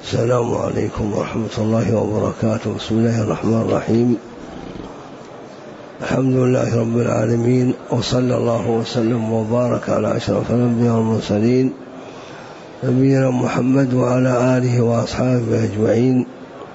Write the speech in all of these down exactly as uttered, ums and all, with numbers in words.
السلام عليكم ورحمة الله وبركاته. بسم الله الرحمن الرحيم. الحمد لله رب العالمين، وصلى الله وسلم وبارك على أشرف الأنبياء والمرسلين نبينا محمد وعلى آله وأصحابه أجمعين.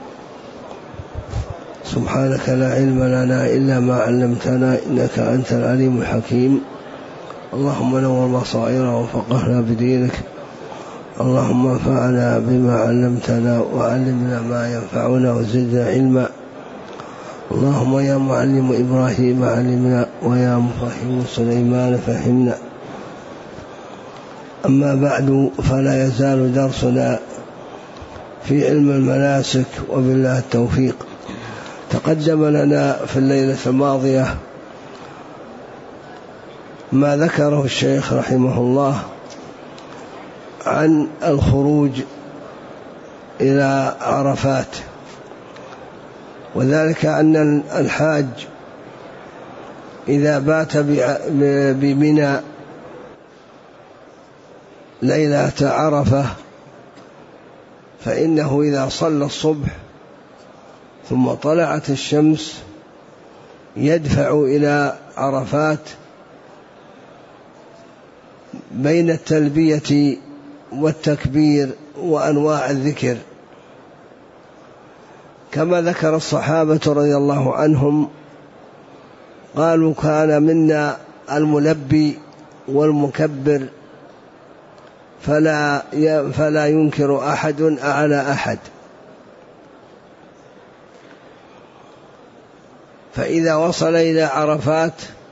سبحانك لا علم لنا إلا ما علمتنا إنك أنت العليم الحكيم. اللهم نور بصائرنا وفقهنا بدينك. اللهم انفعنا بما علمتنا وعلمنا ما ينفعنا وزدنا علما. اللهم يا معلم إبراهيم علمنا ويا مفهم سليمان فهمنا. أما بعد، فلا يزال درسنا في علم المناسك وبالله التوفيق. تقدم لنا في الليلة الماضية ما ذكره الشيخ رحمه الله عن الخروج إلى عرفات، وذلك أن الحاج إذا بات بمنى ليلة عرفة فإنه إذا صلى الصبح ثم طلعت الشمس يدفع إلى عرفات بين التلبية والتكبير وأنواع الذكر، كما ذكر الصحابة رضي الله عنهم قالوا: كان منا الملبي والمكبر فلا فلا ينكر أحد على أحد. فإذا وصل إلى عرفات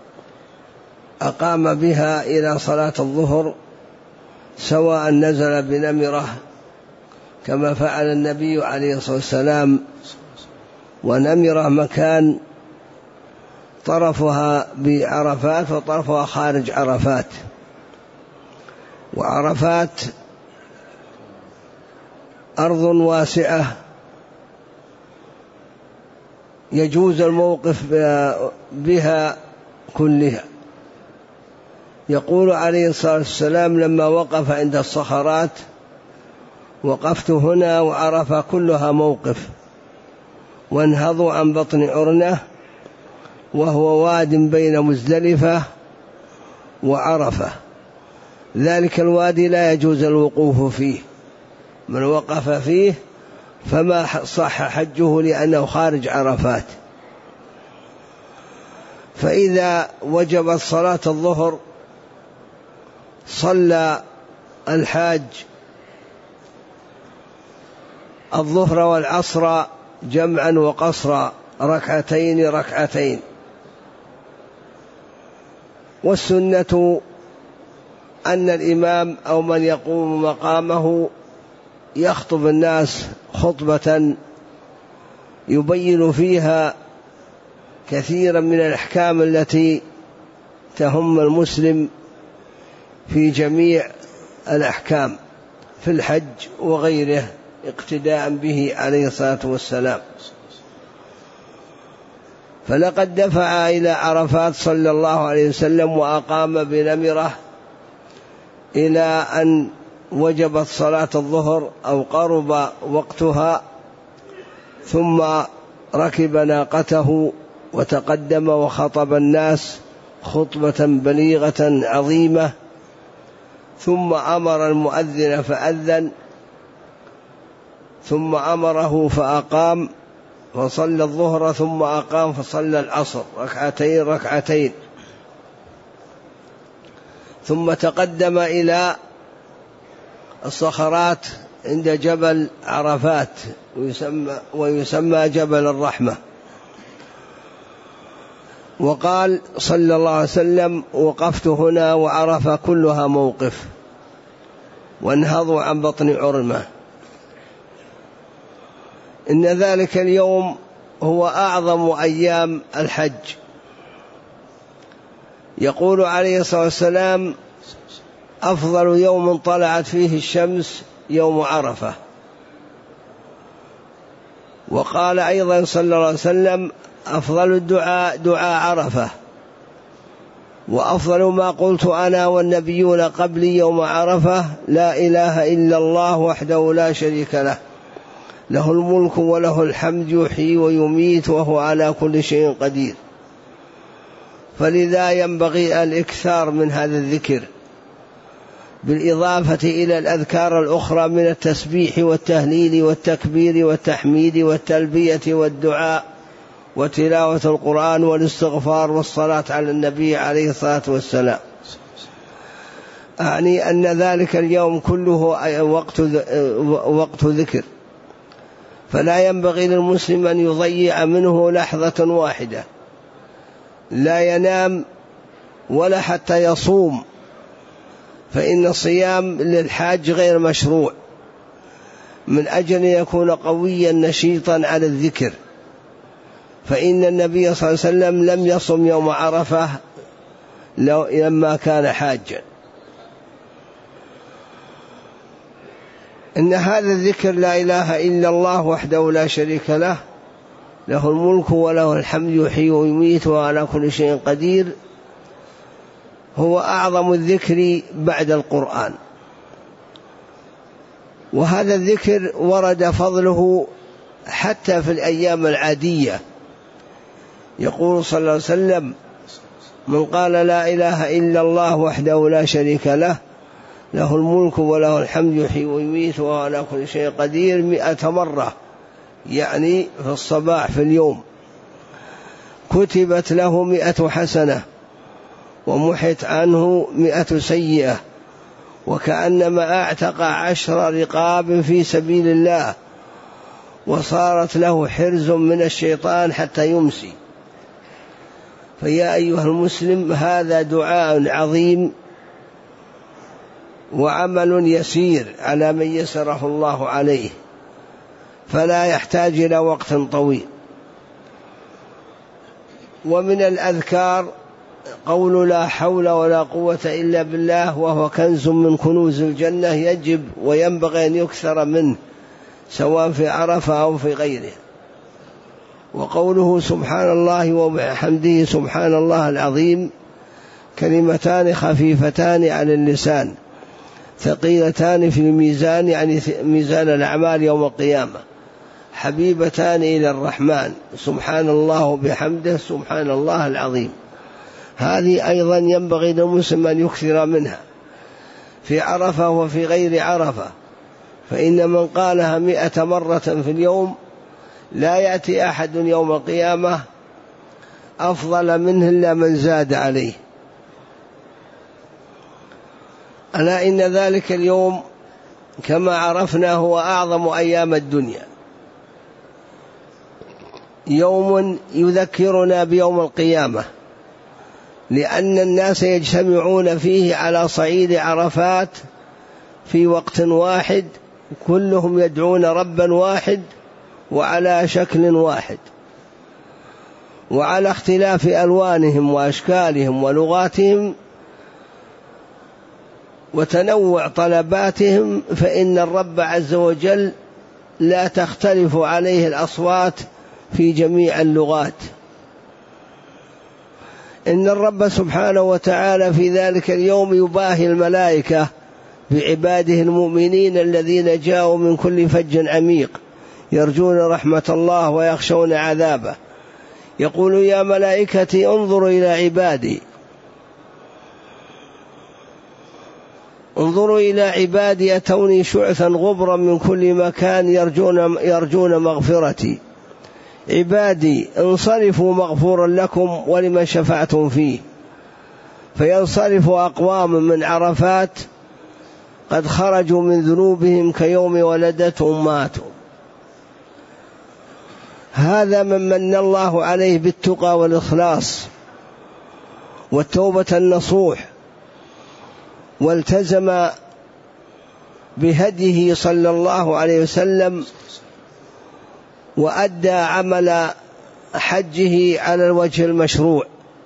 أقام بها إلى صلاة الظهر، سواء نزل بنمرة كما فعل النبي عليه الصلاة والسلام، ونمرة مكان طرفها بعرفات وطرفها خارج عرفات، وعرفات أرض واسعة يجوز الموقف بها كلها. يقول عليه الصلاة والسلام لما وقف عند الصخرات: وقفت هنا وعرفة كلها موقف، وانهضوا عن بطن عرنة وهو واد بين مزدلفة وعرفة. ذلك الوادي لا يجوز الوقوف فيه، من وقف فيه فما صح حجه لأنه خارج عرفات. فإذا وجبت صلاة الظهر صلى الحاج الظهر والعصر جمعا وقصرا ركعتين ركعتين. والسنة أن الإمام أو من يقوم مقامه يخطب الناس خطبة يبين فيها كثيرا من الأحكام التي تهم المسلم في جميع الأحكام في الحج وغيره، اقتداء به عليه الصلاة والسلام. فلقد دفع إلى عرفات صلى الله عليه وسلم وأقام بنمرة إلى أن وجبت صلاة الظهر أو قرب وقتها، ثم ركب ناقته وتقدم وخطب الناس خطبة بليغة عظيمة، ثم أمر المؤذن فأذن، ثم أمره فأقام فصلى الظهر، ثم أقام فصلى العصر ركعتين ركعتين، ثم تقدم إلى الصخرات عند جبل عرفات ويسمى, ويسمى جبل الرحمة، وقال صلى الله عليه وسلم: وقفت هنا وعرفة كلها موقف، وانهضوا عن بطن عرمة. إن ذلك اليوم هو أعظم أيام الحج. يقول عليه الصلاة والسلام: أفضل يوم طلعت فيه الشمس يوم عرفة. وقال أيضا صلى الله عليه وسلم: أفضل الدعاء دعاء عرفة، وأفضل ما قلت أنا والنبيون قبلي يوم عرفة: لا إله إلا الله وحده لا شريك له، له الملك وله الحمد يحيي ويميت وهو على كل شيء قدير. فلذا ينبغي الإكثار من هذا الذكر، بالإضافة إلى الأذكار الأخرى من التسبيح والتهليل والتكبير والتحميد والتلبية والدعاء وتلاوة القرآن والاستغفار والصلاة على النبي عليه الصلاة والسلام. أعني أن ذلك اليوم كله وقت وقت ذكر، فلا ينبغي للمسلم أن يضيع منه لحظة واحدة، لا ينام ولا حتى يصوم، فإن الصيام للحاج غير مشروع، من أجل أن يكون قويا نشيطا على الذكر. فإن النبي صلى الله عليه وسلم لم يصم يوم عرفة لما كان حاجا. إن هذا الذكر لا إله إلا الله وحده لا شريك له، له الملك وله الحمد يحيي ويميت وعلى كل شيء قدير، هو أعظم الذكر بعد القرآن. وهذا الذكر ورد فضله حتى في الأيام العادية. يقول صلى الله عليه وسلم: من قال لا إله إلا الله وحده لا شريك له، له الملك وله الحمد يحيي ويميت وهو على كل شيء قدير مئة مرة، يعني في الصباح في اليوم، كتبت له مئة حسنة ومحت عنه مئة سيئة، وكأنما أعتق عشر رقاب في سبيل الله، وصارت له حرز من الشيطان حتى يمسي. فيا أيها المسلم، هذا دعاء عظيم وعمل يسير على من يسره الله عليه، فلا يحتاج إلى وقت طويل. ومن الأذكار قول لا حول ولا قوة إلا بالله، وهو كنز من كنوز الجنة، يجب وينبغي أن يكثر منه سواء في عرفة أو في غيره. وقوله سبحان الله وبحمده سبحان الله العظيم كلمتان خفيفتان على اللسان ثقيلتان في الميزان، يعني ميزان الأعمال يوم القيامة، حبيبتان إلى الرحمن، سبحان الله وبحمده سبحان الله العظيم. هذه أيضا ينبغي للمسلم أن يكثر منها في عرفة وفي غير عرفة، فإن من قالها مئة مرة في اليوم لا يأتي أحد يوم القيامة أفضل منه إلا من زاد عليه. ألا إن ذلك اليوم كما عرفنا هو أعظم أيام الدنيا، يوم يذكرنا بيوم القيامة، لأن الناس يجتمعون فيه على صعيد عرفات في وقت واحد، كلهم يدعون ربا واحد وعلى شكل واحد وعلى اختلاف ألوانهم وأشكالهم ولغاتهم وتنوع طلباتهم، فإن الرب عز وجل لا تختلف عليه الأصوات في جميع اللغات. إن الرب سبحانه وتعالى في ذلك اليوم يباهي الملائكة بعباده المؤمنين الذين جاءوا من كل فج عميق يرجون رحمة الله ويخشون عذابه، يقول: يا ملائكتي انظروا إلى عبادي، انظروا إلى عبادي أتوني شعثا غبرا من كل مكان يرجون, يرجون مغفرتي، عبادي انصرفوا مغفورا لكم ولمن شفعتم فيه. فينصرف أقوام من عرفات قد خرجوا من ذنوبهم كيوم ولدتهم ماتوا. هذا من من الله عليه بالتقى والإخلاص والتوبة النصوح، والتزم بهديه صلى الله عليه وسلم، وأدى عمل حجه على الوجه المشروع.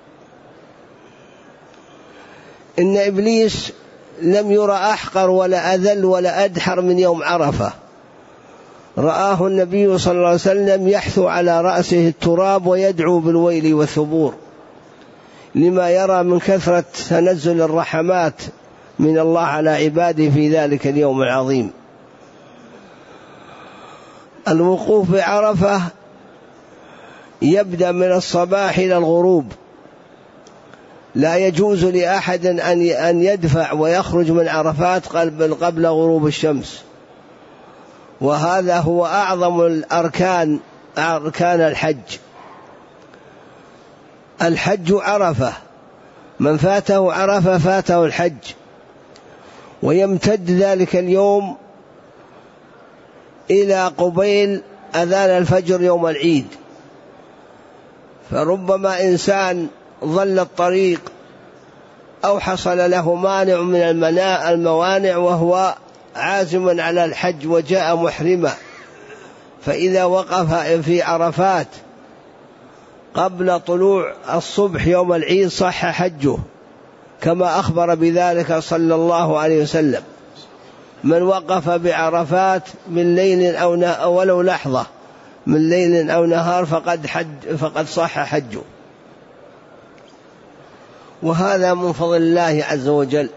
إن إبليس لم يرى أحقر ولا أذل ولا أدحر من يوم عرفة، رآه النبي صلى الله عليه وسلم يحثو على رأسه التراب ويدعو بالويل والثبور، لما يرى من كثرة تنزل الرحمات من الله على عباده في ذلك اليوم العظيم. الوقوف بعرفة يبدأ من الصباح إلى الغروب، لا يجوز لأحد أن يدفع ويخرج من عرفات قبل غروب الشمس، وهذا هو أعظم الأركان أركان الحج. الحج عرفة، من فاته عرفة فاته الحج، ويمتد ذلك اليوم إلى قبيل أذان الفجر يوم العيد. فربما إنسان ضل الطريق أو حصل له مانع من الموانع وهو عازم على الحج وجاء محرما، فإذا وقف في عرفات قبل طلوع الصبح يوم العيد صح حجه، كما أخبر بذلك صلى الله عليه وسلم: من وقف بعرفات من ليل أو ولو لحظة من ليل أو نهار فقد حج فقد صح حجه. وهذا من فضل الله عز وجل.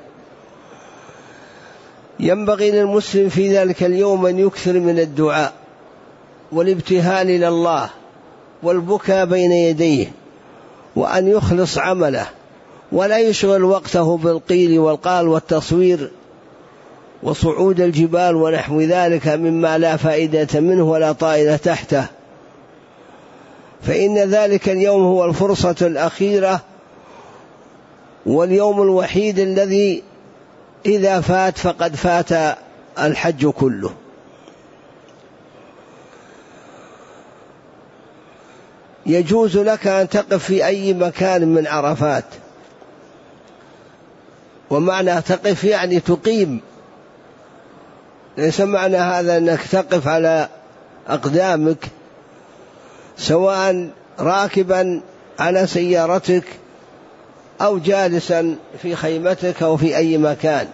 ينبغي للمسلم في ذلك اليوم أن يكثر من الدعاء والابتهال إلى الله والبكاء بين يديه، وأن يخلص عمله ولا يشغل وقته بالقيل والقال والتصوير وصعود الجبال ونحو ذلك مما لا فائدة منه ولا طائل تحته، فإن ذلك اليوم هو الفرصة الأخيرة واليوم الوحيد الذي إذا فات فقد فات الحج كله. يجوز لك أن تقف في أي مكان من عرفات، ومعنى تقف يعني تقيم، ليس معنى هذا أنك تقف على أقدامك، سواء راكبا على سيارتك أو جالسا في خيمتك أو في أي مكان.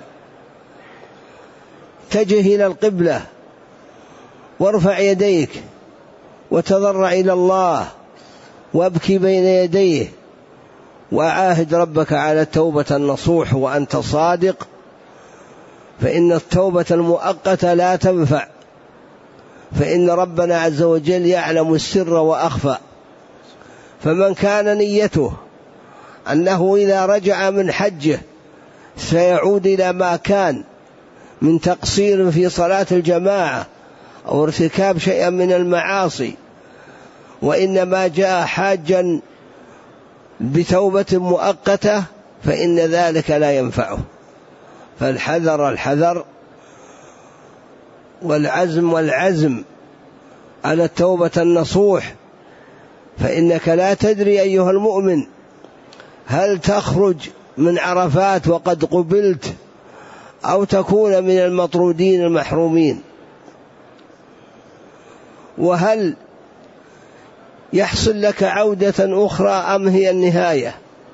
اتجه إلى القبلة وارفع يديك وتضرع إلى الله وابكي بين يديه، وعاهد ربك على التوبة النصوح وأنت صادق، فإن التوبة المؤقتة لا تنفع، فإن ربنا عز وجل يعلم السر وأخفى. فمن كان نيته أنه إذا رجع من حجه سيعود إلى ما كان من تقصير في صلاة الجماعة أو ارتكاب شيئا من المعاصي، وإنما جاء حاجا بتوبة مؤقتة، فإن ذلك لا ينفعه. فالحذر الحذر والعزم والعزم على التوبة النصوح، فإنك لا تدري أيها المؤمن هل تخرج من عرفات وقد قبلت أو تكون من المطرودين المحرومين، وهل يحصل لك عودة أخرى أم هي النهاية.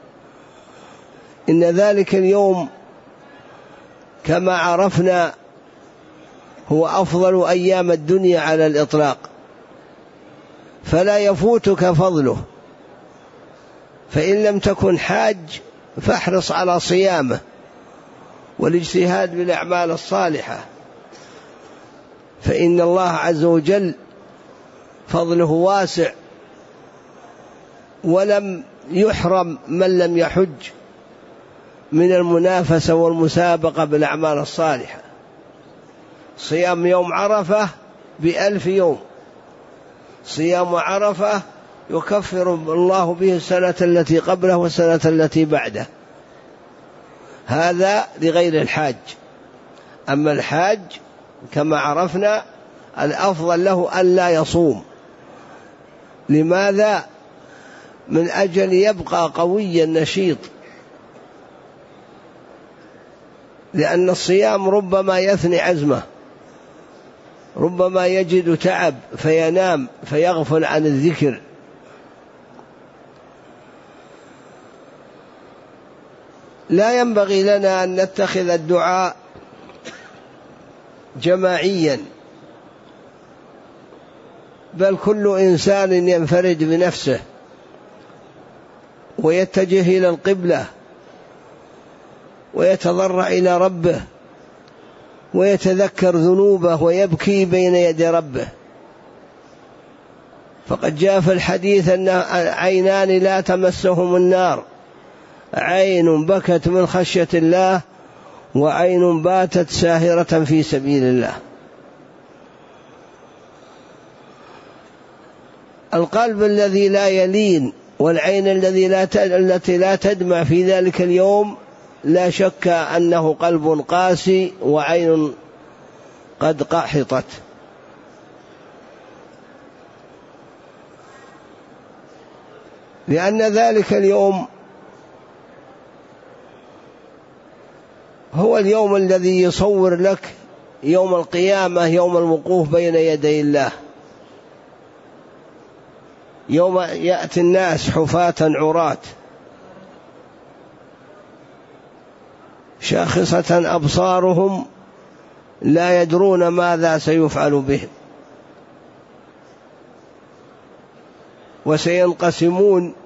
إن ذلك اليوم كما عرفنا هو أفضل أيام الدنيا على الإطلاق، فلا يفوتك فضله، فإن لم تكن حاج فاحرص على صيامه والاجتهاد بالأعمال الصالحة، فإن الله عز وجل فضله واسع، ولم يحرم من لم يحج من المنافسة والمسابقة بالأعمال الصالحة. صيام يوم عرفة بألف يوم، صيام عرفة يكفر الله به السنة التي قبله والسنة التي بعده، هذا لغير الحاج. أما الحاج كما عرفنا الأفضل له أن لا يصوم. لماذا؟ من أجل يبقى قويا نشيط، لأن الصيام ربما يثني عزمه، ربما يجد تعب فينام فيغفل عن الذكر. لا ينبغي لنا أن نتخذ الدعاء جماعيا، بل كل إنسان ينفرد بنفسه ويتجه إلى القبلة ويتضرع إلى ربه ويتذكر ذنوبه ويبكي بين يدي ربه، فقد جاء في الحديث أن عينان لا تمسهم النار، عين بكت من خشية الله وعين باتت ساهرة في سبيل الله. القلب الذي لا يلين والعين الذي لا التي لا تدمع في ذلك اليوم لا شك أنه قلب قاسي وعين قد قحطت. لأن ذلك اليوم هو اليوم الذي يصور لك يوم القيامة، يوم الوقوف بين يدي الله، يوم يأتي الناس حفاة عراة شاخصة أبصارهم لا يدرون ماذا سيفعل بهم، وسينقسمون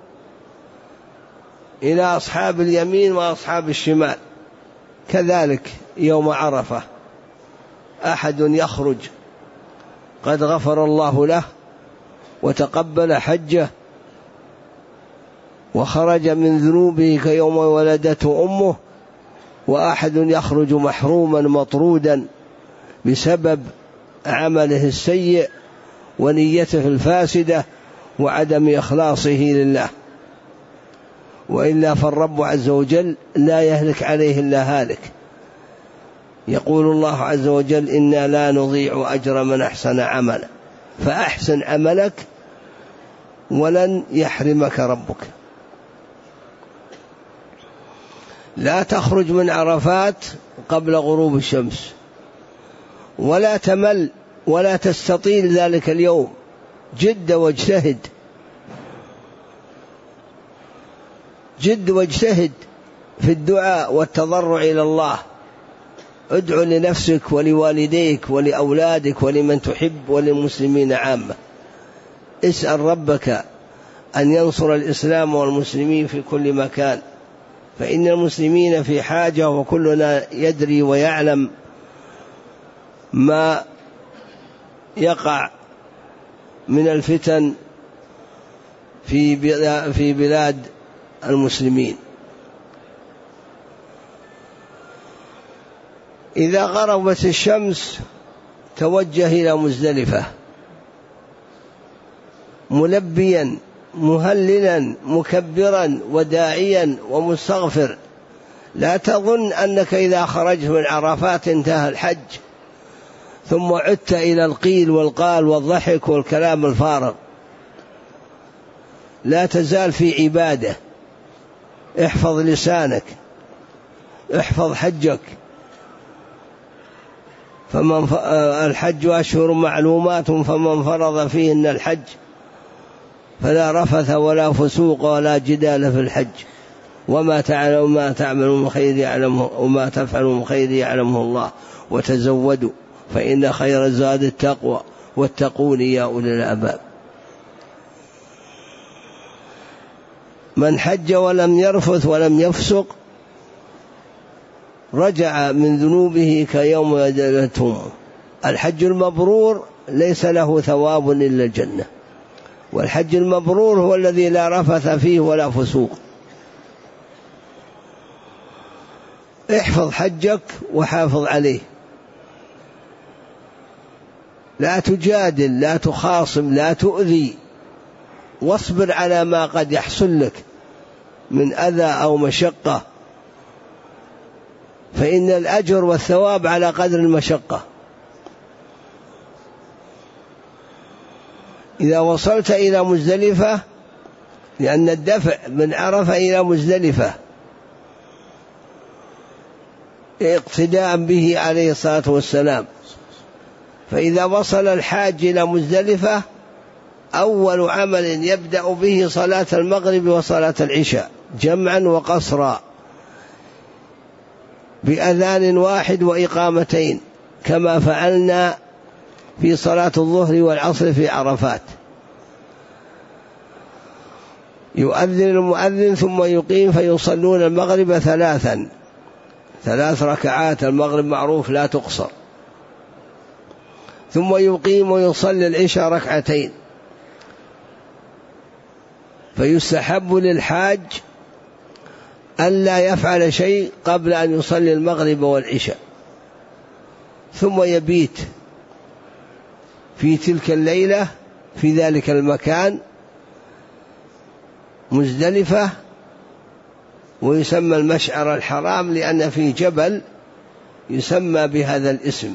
إلى أصحاب اليمين وأصحاب الشمال. كذلك يوم عرفة أحد يخرج قد غفر الله له وتقبل حجه وخرج من ذنوبه كيوم ولدته أمه، وأحد يخرج محروما مطرودا بسبب عمله السيء ونيته الفاسدة وعدم إخلاصه لله. وإلا فالرب عز وجل لا يهلك عليه إلا هالك. يقول الله عز وجل: إنا لا نضيع أجر من أحسن عملا، فأحسن عملك ولن يحرمك ربك. لا تخرج من عرفات قبل غروب الشمس، ولا تمل ولا تستطيل ذلك اليوم، جد واجتهد، جد واجتهد في الدعاء والتضرع إلى الله. ادعو لنفسك ولوالديك ولأولادك ولمن تحب وللمسلمين عامة. اسأل ربك أن ينصر الإسلام والمسلمين في كل مكان، فإن المسلمين في حاجة، وكلنا يدري ويعلم ما يقع من الفتن في بلاد المسلمين. إذا غربت الشمس توجه إلى مزدلفة ملبيا مهللا مكبرا وداعيا ومستغفر. لا تظن أنك إذا خرجت من عرفات انتهى الحج ثم عدت إلى القيل والقال والضحك والكلام الفارغ. لا تزال في عبادة، احفظ لسانك، احفظ حجك. فمن ف... الحج أشهر معلومات، فمن فرض فيهن الحج فلا رفث ولا فسوق ولا جدال في الحج، وما تعلم ما تعمل من خير يعلمه، وما تفعل من خير يعلمه الله، وتزودوا فإن خير الزاد التقوى واتقون يا أولي الألباب. من حج ولم يرفث ولم يفسق رجع من ذنوبه كيوم ولدته. الحج المبرور ليس له ثواب إلا الجنة، والحج المبرور هو الذي لا رفث فيه ولا فسوق. احفظ حجك وحافظ عليه، لا تجادل، لا تخاصم، لا تؤذي، واصبر على ما قد يحصل لك من أذى أو مشقة، فإن الأجر والثواب على قدر المشقة. إذا وصلت إلى مزدلفة، لأن الدفع من عرفة إلى مزدلفة اقتداء به عليه الصلاة والسلام، فإذا وصل الحاج إلى مزدلفة أول عمل يبدأ به صلاة المغرب وصلاة العشاء جمعا وقصرا بأذان واحد وإقامتين، كما فعلنا في صلاة الظهر والعصر في عرفات. يؤذن المؤذن ثم يقيم فيصلون المغرب ثلاثا، ثلاث ركعات، المغرب معروف لا تقصر، ثم يقيم ويصلي العشاء ركعتين، فيستحب للحاج ألا يفعل شيء قبل أن يصلي المغرب والعشاء، ثم يبيت في تلك الليلة في ذلك المكان مزدلفة، ويسمى المشعر الحرام لأن فيه جبل يسمى بهذا الاسم.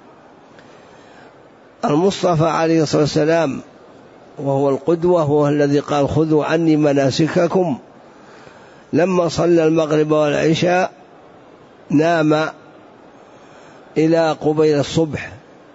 المصطفى عليه الصلاة والسلام وهو القدوة، هو الذي قال خذوا عني مناسككم، لما صلى المغرب والعشاء نام إلى قبيل الصبح،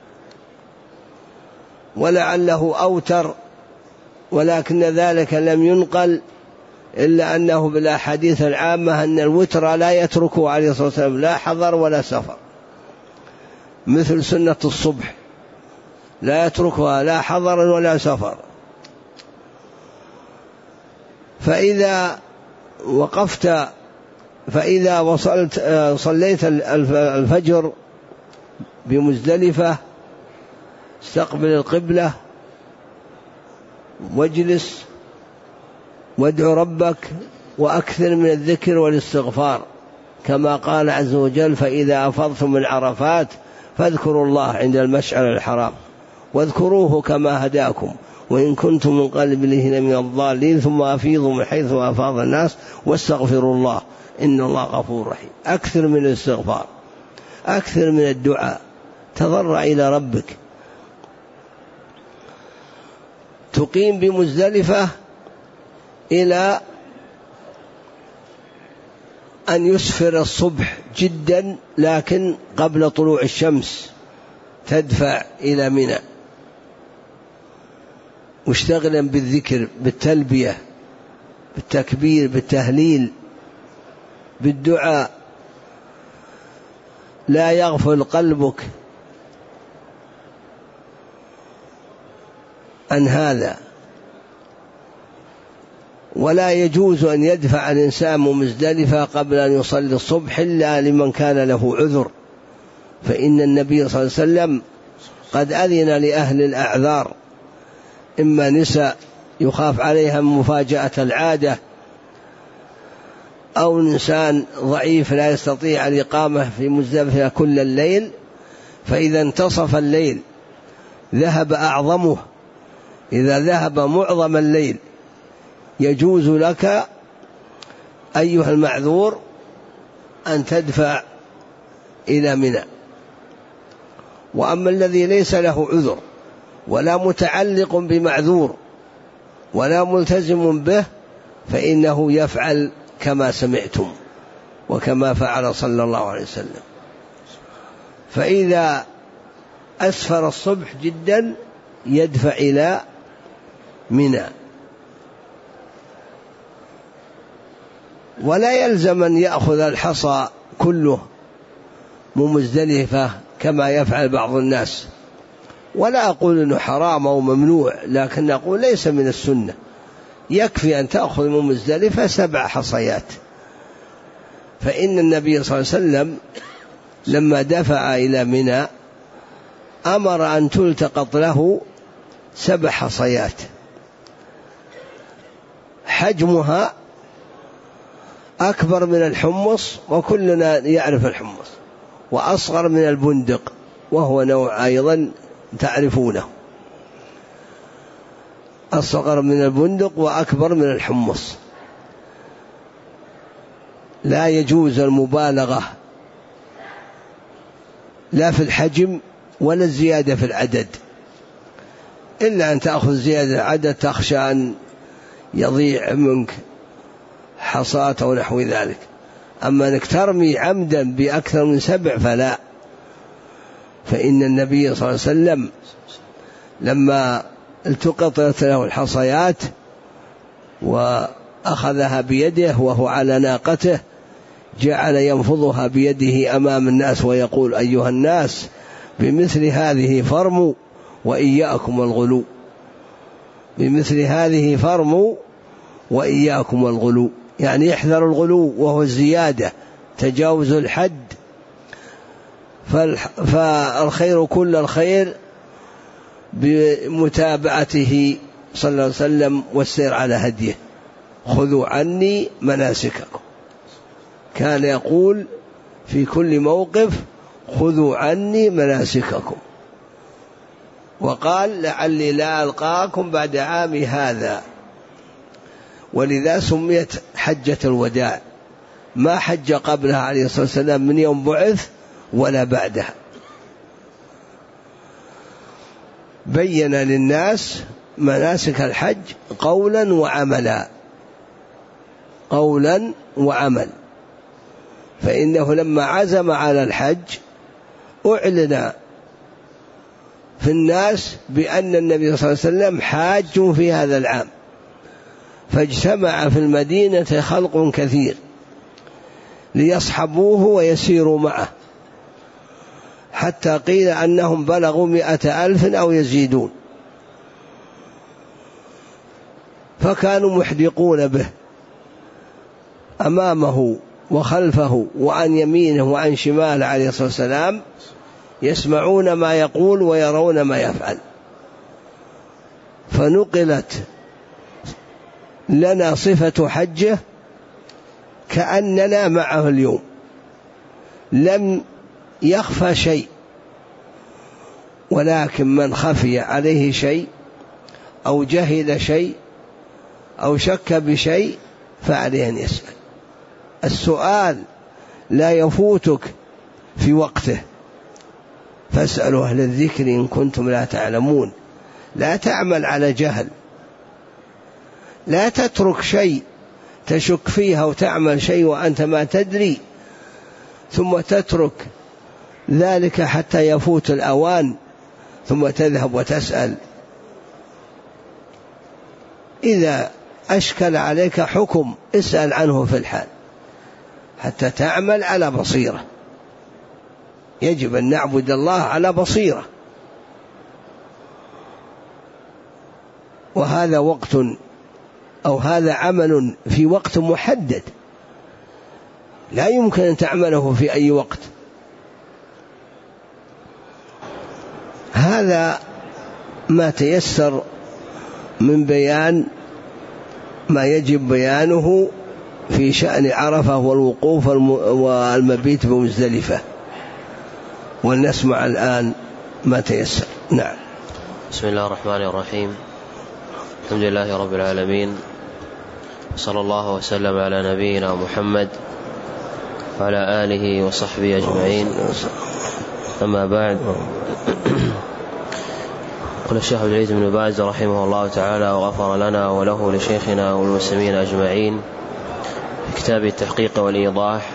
ولعله أوتر، ولكن ذلك لم ينقل، إلا أنه بالأحاديث العامة أن الوتر لا يتركه عليه الصلاة والسلام لا حضر ولا سفر، مثل سنة الصبح لا يتركها لا حضر ولا سفر. فإذا وقفت فإذا وصلت صليت الفجر بمزدلفة استقبل القبلة واجلس وادعو ربك وأكثر من الذكر والاستغفار، كما قال عز وجل فإذا أفضتم من عرفات فاذكروا الله عند المشعر الحرام واذكروه كما هداكم وإن كنتم من قبله لمن الضالين ثم أفيضوا من حيث أفاض الناس واستغفروا الله إن الله غفور رحيم. أكثر من الاستغفار، أكثر من الدعاء، تضرع إلى ربك. تقيم بمزدلفة إلى أن يسفر الصبح جدا، لكن قبل طلوع الشمس تدفع إلى منى، مشتغلا بالذكر بالتلبية بالتكبير بالتهليل بالدعاء، لا يغفل قلبك عن هذا. ولا يجوز أن يدفع الإنسان مزدلفة قبل أن يصلي الصبح إلا لمن كان له عذر، فإن النبي صلى الله عليه وسلم قد أذن لأهل الأعذار، إما نساء يخاف عليها مفاجأة العادة، أو إنسان ضعيف لا يستطيع الإقامة في مزدلفة كل الليل، فإذا انتصف الليل ذهب أعظمه، إذا ذهب معظم الليل يجوز لك أيها المعذور أن تدفع إلى منى. وأما الذي ليس له عذر ولا متعلق بمعذور ولا ملتزم به فإنه يفعل كما سمعتم وكما فعل صلى الله عليه وسلم. فإذا أسفر الصبح جدا يدفع إلى منى، ولا يلزم أن يأخذ الحصى كله مزدلفة كما يفعل بعض الناس، ولا أقول أنه حرام أو ممنوع، لكن أقول ليس من السنة، يكفي أن تأخذ من مزدلفة سبع حصيات. فإن النبي صلى الله عليه وسلم لما دفع إلى منى أمر أن تلتقط له سبع حصيات حجمها أكبر من الحمص، وكلنا يعرف الحمص، وأصغر من البندق وهو نوع أيضا تعرفونه، أصغر من البندق وأكبر من الحمص. لا يجوز المبالغة لا في الحجم ولا الزيادة في العدد، إلا أن تأخذ زيادة العدد تخشى أن يضيع منك حصاة أو نحو ذلك. أما أنك ترمي عمدا بأكثر من سبع فلا. فإن النبي صلى الله عليه وسلم لما التقطت له الحصيات وأخذها بيده وهو على ناقته جعل ينفضها بيده أمام الناس ويقول أيها الناس بمثل هذه فرموا وإياكم الغلو، بمثل هذه فرموا وإياكم الغلو، يعني يحذر الغلو وهو الزيادة تجاوز الحد. فالخير كل الخير بمتابعته صلى الله عليه وسلم والسير على هديه. خذوا عني مناسككم. كان يقول في كل موقف خذوا عني مناسككم، وقال لعلي لا ألقاكم بعد عامي هذا، ولذا سميت حجة الوداع، ما حج قبلها عليه الصلاة والسلام من يوم بعث ولا بعدها. بين للناس مناسك الحج قولا وعملا، قولا وعمل، فإنه لما عزم على الحج أعلن في الناس بأن النبي صلى الله عليه وسلم حاج في هذا العام، فاجتمع في المدينة خلق كثير ليصحبوه ويسيروا معه، حتى قيل أنهم بلغوا مئة ألف أو يزيدون، فكانوا محدقون به أمامه وخلفه وعن يمينه وعن شماله عليه الصلاة والسلام، يسمعون ما يقول ويرون ما يفعل. فنقلت لنا صفة حجه كأننا معه اليوم، لم يخفى شيء، ولكن من خفي عليه شيء أو جهل شيء أو شك بشيء فعليه أن يسأل. السؤال لا يفوتك في وقته، فاسألوا أهل الذكر إن كنتم لا تعلمون. لا تعمل على جهل، لا تترك شيء تشك فيها وتعمل شيء وأنت ما تدري ثم تترك ذلك حتى يفوت الأوان ثم تذهب وتسأل. إذا أشكل عليك حكم اسأل عنه في الحال حتى تعمل على بصيرة. يجب أن نعبد الله على بصيرة، وهذا وقت أو هذا عمل في وقت محدد، لا يمكن أن تعمله في أي وقت. هذا ما تيسر من بيان ما يجب بيانه في شأن عرفة والوقوف والمبيت بمزدلفة، ولنسمع الآن ما تيسر. نعم. بسم الله الرحمن الرحيم. الحمد لله رب العالمين، صلى الله وسلم على نبينا محمد وعلى آله وصحبه أجمعين. أما بعد، قال الشيخ عبد العزيز بن باز رحمه الله تعالى وغفر لنا وله لشيخنا والمسلمين أجمعين في كتاب التحقيق والإيضاح: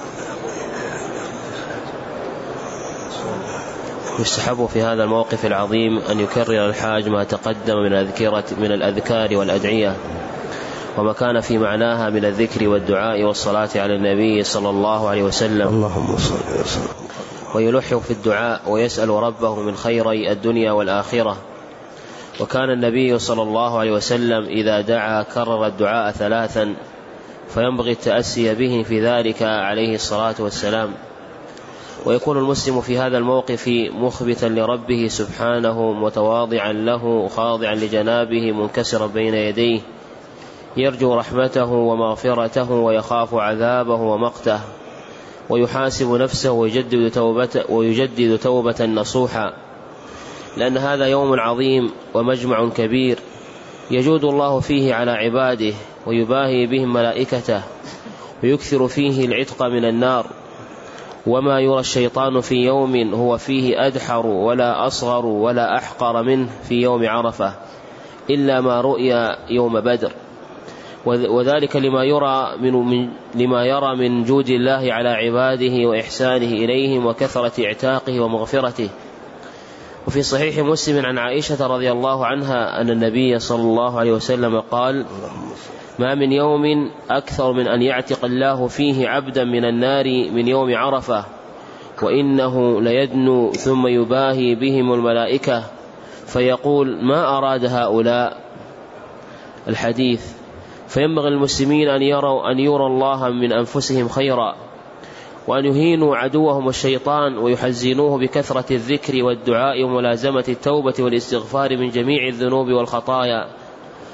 يستحب في هذا الموقف العظيم أن يكرر الحاج ما تقدم من الأذكرة من الأذكار والأدعية وما كان في معناها من الذكر والدعاء والصلاة على النبي صلى الله عليه وسلم، اللهم صل وسلم، ويلح في الدعاء ويسأل ربه من خيري الدنيا والآخرة. وكان النبي صلى الله عليه وسلم إذا دعا كرر الدعاء ثلاثا، فينبغي التأسي به في ذلك عليه الصلاة والسلام. ويكون المسلم في هذا الموقف مخبتا لربه سبحانه متواضعا له خاضعا لجنابه منكسرا بين يديه، يرجو رحمته ومغفرته ويخاف عذابه ومقته، ويحاسب نفسه ويجدد توبة, ويجدد توبة نصوحا، لأن هذا يوم عظيم ومجمع كبير يجود الله فيه على عباده ويباهي بهم ملائكته، ويكثر فيه العتق من النار. وما يرى الشيطان في يوم هو فيه أدحر ولا أصغر ولا أحقر منه في يوم عرفة إلا ما رؤي يوم بدر، وذلك لما يرى من لما يرى من جود الله على عباده وإحسانه إليهم وكثرة اعتاقه ومغفرته. وفي صحيح مسلم عن عائشة رضي الله عنها أن النبي صلى الله عليه وسلم قال: ما من يوم أكثر من أن يعتق الله فيه عبدا من النار من يوم عرفة، وإنه ليدنو ثم يباهي بهم الملائكة فيقول: ما أراد هؤلاء؟ الحديث. فينبغي المسلمين أن يروا أن يرى الله من أنفسهم خيرا، وأن يهينوا عدوهم الشيطان ويحزنوه بكثرة الذكر والدعاء وملازمة التوبة والاستغفار من جميع الذنوب والخطايا.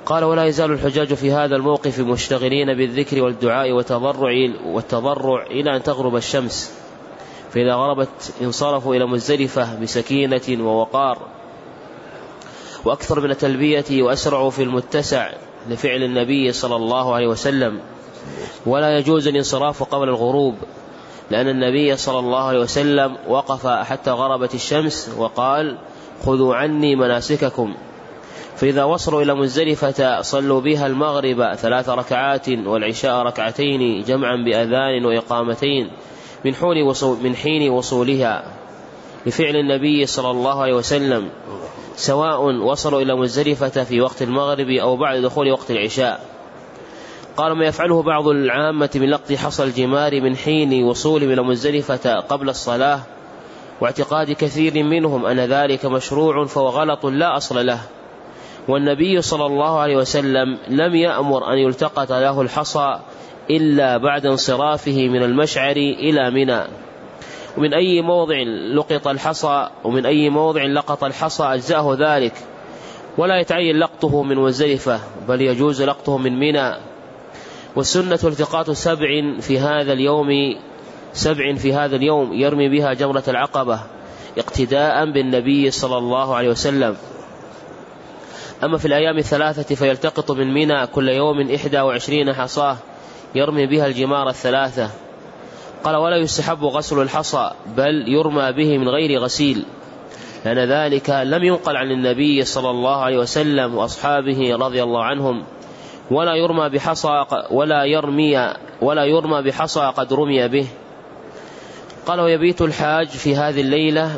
قال: ولا يزال الحجاج في هذا الموقف مشتغلين بالذكر والدعاء والتضرع, والتضرع إلى أن تغرب الشمس، فإذا غربت انصرفوا إلى مزدلفة بسكينة ووقار، وأكثر من التلبية، وأسرعوا في المتسع لفعل النبي صلى الله عليه وسلم. ولا يجوز الانصراف قبل الغروب، لأن النبي صلى الله عليه وسلم وقف حتى غربت الشمس وقال: خذوا عني مناسككم. فإذا وصلوا إلى مزدلفة صلوا بها المغرب ثلاث ركعات والعشاء ركعتين جمعا بأذان وإقامتين من حين وصول من حين وصولها لفعل النبي صلى الله عليه وسلم، سواء وصلوا إلى مزدلفة في وقت المغرب أو بعد دخول وقت العشاء. قال: ما يفعله بعض العامة من لقط حصى الجمار من حين وصول إلى مزدلفة قبل الصلاة، واعتقاد كثير منهم أن ذلك مشروع، فهو غلط لا أصل له. والنبي صلى الله عليه وسلم لم يأمر أن يلتقط له الحصى إلا بعد انصرافه من المشعر إلى منى. ومن أي موضع لقط الحصى ومن أي موضع لقط الحصى أجزأه ذلك، ولا يتعين لقطه من مزدلفة، بل يجوز لقطه من منى. والسنة التقاط سبع في هذا اليوم سبع في هذا اليوم يرمي بها جمرة العقبة اقتداء بالنبي صلى الله عليه وسلم. أما في الأيام الثلاثة فيلتقط من منى كل يوم إحدى وعشرين حصاه يرمي بها الجمار الثلاثة. قال: ولا يستحب غسل الحصى، بل يرمى به من غير غسيل، لأن ذلك لم ينقل عن النبي صلى الله عليه وسلم وأصحابه رضي الله عنهم. ولا يرمى بحصى ولا يرمي ولا يرمى بحصى قد رمي به. قال: ويبيت الحاج في هذه الليلة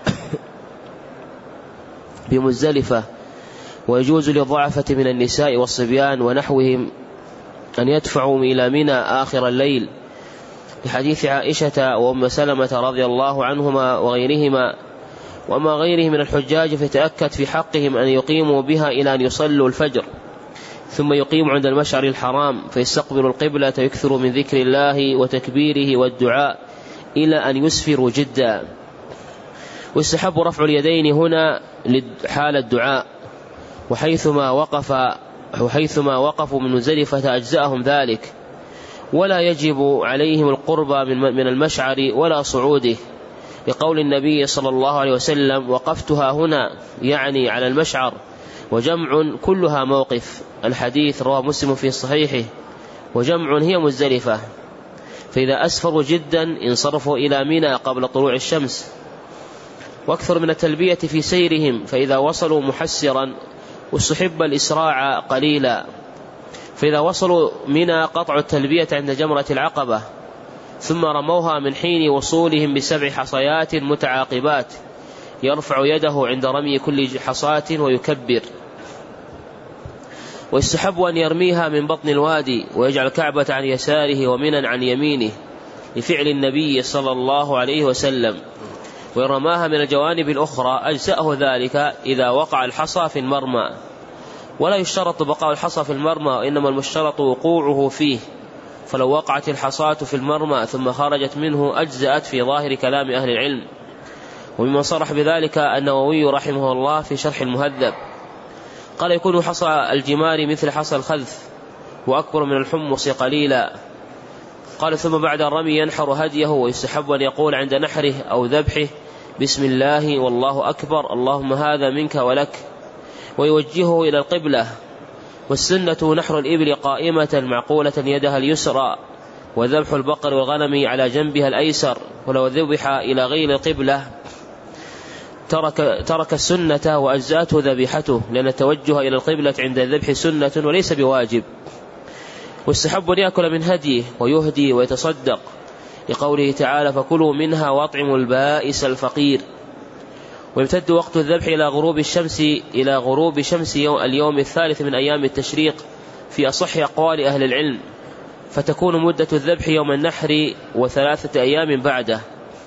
بمزدلفة، ويجوز للضعفة من النساء والصبيان ونحوهم أن يدفعوا إلى منى آخر الليل، لحديث عائشة وأم سلمة رضي الله عنهما وغيرهما. وما غيره من الحجاج فتأكد في حقهم أن يقيموا بها إلى أن يصلوا الفجر، ثم يقيموا عند المشعر الحرام فيستقبلوا القبلة ويكثروا من ذكر الله وتكبيره والدعاء إلى أن يسفروا جدا. واستحب رفع اليدين هنا لحال الدعاء، وحيثما وقف وحيثما وقفوا من مزدلفة أجزأهم ذلك، ولا يجب عليهم القرب من المشعر ولا صعوده، لقول النبي صلى الله عليه وسلم: وقفتها هنا، يعني على المشعر، وجمع كلها موقف. الحديث رواه مسلم في صحيحه. وجمع هي مزدلفة. فإذا أسفروا جدا انصرفوا إلى منى قبل طلوع الشمس. واكثر من التلبية في سيرهم، فإذا وصلوا محسرا واستحب الإسراع قليلا. فإذا وصلوا منى قطعوا التلبية عند جمرة العقبة، ثم رموها من حين وصولهم بسبع حصيات متعاقبات، يرفع يده عند رمي كل حصاة ويكبر. ويستحب أن يرميها من بطن الوادي، ويجعل الكعبة عن يساره ومنى عن يمينه، لفعل النبي صلى الله عليه وسلم. ويرماها من الجوانب الأخرى أجزأه ذلك إذا وقع الحصى في المرمى. ولا يشترط بقاء الحصى في المرمى، وإنما المشترط وقوعه فيه، فلو وقعت الحصاة في المرمى ثم خرجت منه أجزأت في ظاهر كلام أهل العلم. وممن صرح بذلك النووي رحمه الله في شرح المهذب. قال: يكون حصى الجمار مثل حصى الخذف، وأكبر من الحمص قليلا. قال: ثم بعد الرمي ينحر هديه، ويستحب أن يقول عند نحره أو ذبحه: بسم الله والله أكبر، اللهم هذا منك ولك، ويوجهه إلى القبلة. والسنة نحر الإبل قائمة معقولة يدها اليسرى، وذبح البقر والغنم على جنبها الأيسر. ولو ذبح إلى غير القبلة ترك, ترك السنة وأجزاته ذبيحته، لأن التوجه إلى القبلة عند الذبح سنة وليس بواجب. واستحب أن يأكل من هديه ويهدي ويتصدق، لقوله تعالى: فكلوا منها واطعموا البائس الفقير. ويمتد وقت الذبح إلى غروب الشمس إلى غروب شمس يوم اليوم الثالث من أيام التشريق في أصح أقوال أهل العلم، فتكون مدة الذبح يوم النحر وثلاثة أيام بعده.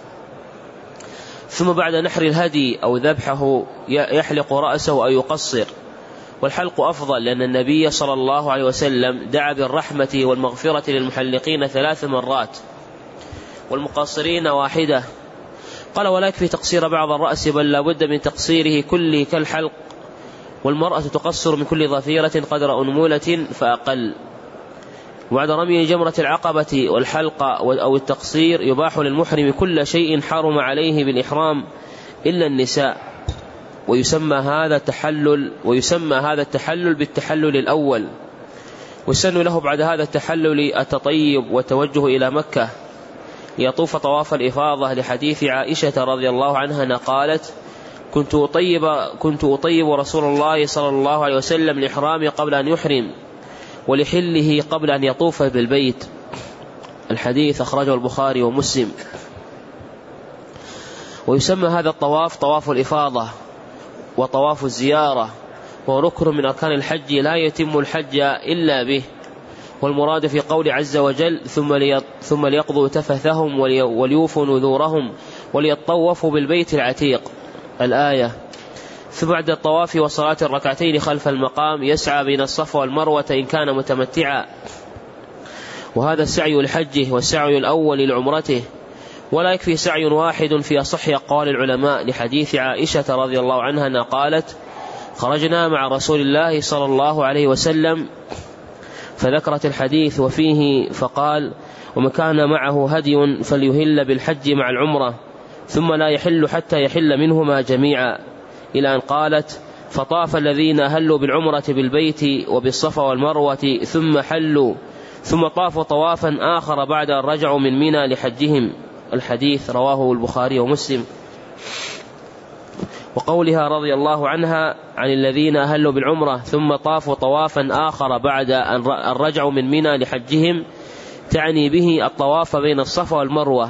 ثم بعد نحر الهدي أو ذبحه يحلق رأسه أو يقصر، والحلق أفضل، لأن النبي صلى الله عليه وسلم دعا بالرحمة والمغفرة للمحلقين ثلاث مرات والمقصرين واحدة. قال: ولا يكفي تقصير بعض الرأس، بل لا بد من تقصيره كله كالحلق. والمرأة تقصر من كل ظفيرة قدر أنمولة فأقل. وبعد رمي جمرة العقبة والحلقة أو التقصير يباح للمحرم كل شيء حرم عليه بالإحرام إلا النساء، ويسمى هذا التحلل ويسمى هذا التحلل بالتحلل الأول. والسن له بعد هذا التحلل التطيب والتوجه إلى مكة ليطوف طواف الإفاضة، لحديث عائشة رضي الله عنها قالت: كنت أطيب, كنت أطيب رسول الله صلى الله عليه وسلم لإحرامه قبل أن يحرم ولحله قبل أن يطوف بالبيت. الحديث أخرجه البخاري ومسلم. ويسمى هذا الطواف طواف الإفاضة وطواف الزيارة، وهو ركن من أركان الحج لا يتم الحج إلا به. والمراد في قول عز وجل: ثم ليقضوا تفثهم وليوفوا نذورهم وليطوفوا بالبيت العتيق، الآية. ثم بعد الطواف وصلاة الركعتين خلف المقام يسعى بين الصفا والمروة إن كان متمتعا، وهذا السعي لحجه والسعي الأول لعمرته، ولا يكفي سعي واحد في أصح أقوال العلماء، لحديث عائشة رضي الله عنها قالت: خرجنا مع رسول الله صلى الله عليه وسلم، فذكرت الحديث وفيه فقال: ومن كان معه هدي فليهل بالحج مع العمرة ثم لا يحل حتى يحل منهما جميعا، إلى أن قالت: فطاف الذين أهلوا بالعمرة بالبيت وبالصفا والمروة ثم حلوا ثم طافوا طوافا آخر بعد أن رجعوا من منى لحجهم. الحديث رواه البخاري ومسلم. وقولها رضي الله عنها عن الذين أهلوا بالعمرة ثم طافوا طوافا آخر بعد أن رجعوا من منى لحجهم تعني به الطواف بين الصفا والمروة،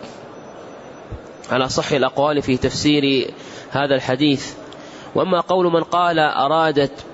على صح الأقوال في تفسير هذا الحديث. وأما قول من قال أرادت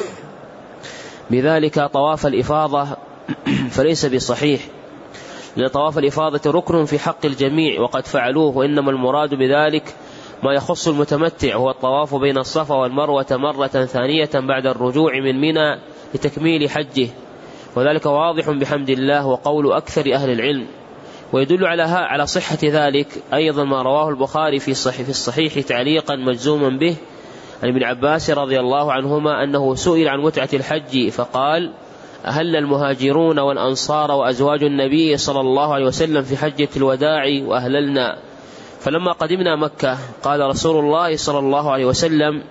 بذلك طواف الإفاضة فليس بصحيح، لأن طواف الإفاضة ركن في حق الجميع وقد فعلوه، وإنما المراد بذلك ما يخص المتمتع، هو الطواف بين الصفا والمروة مرة ثانية بعد الرجوع من منى لتكميل حجه، وذلك واضح بحمد الله وقول أكثر أهل العلم. ويدل على على صحة ذلك أيضا ما رواه البخاري في الصحيح, في الصحيح تعليقا مجزوما به عن ابن عباس رضي الله عنهما أنه سئل عن متعة الحج فقال: أهل المهاجرون والأنصار وأزواج النبي صلى الله عليه وسلم في حجة الوداع وأهللنا، فلما قدمنا مكة قال رسول الله صلى الله عليه وسلم: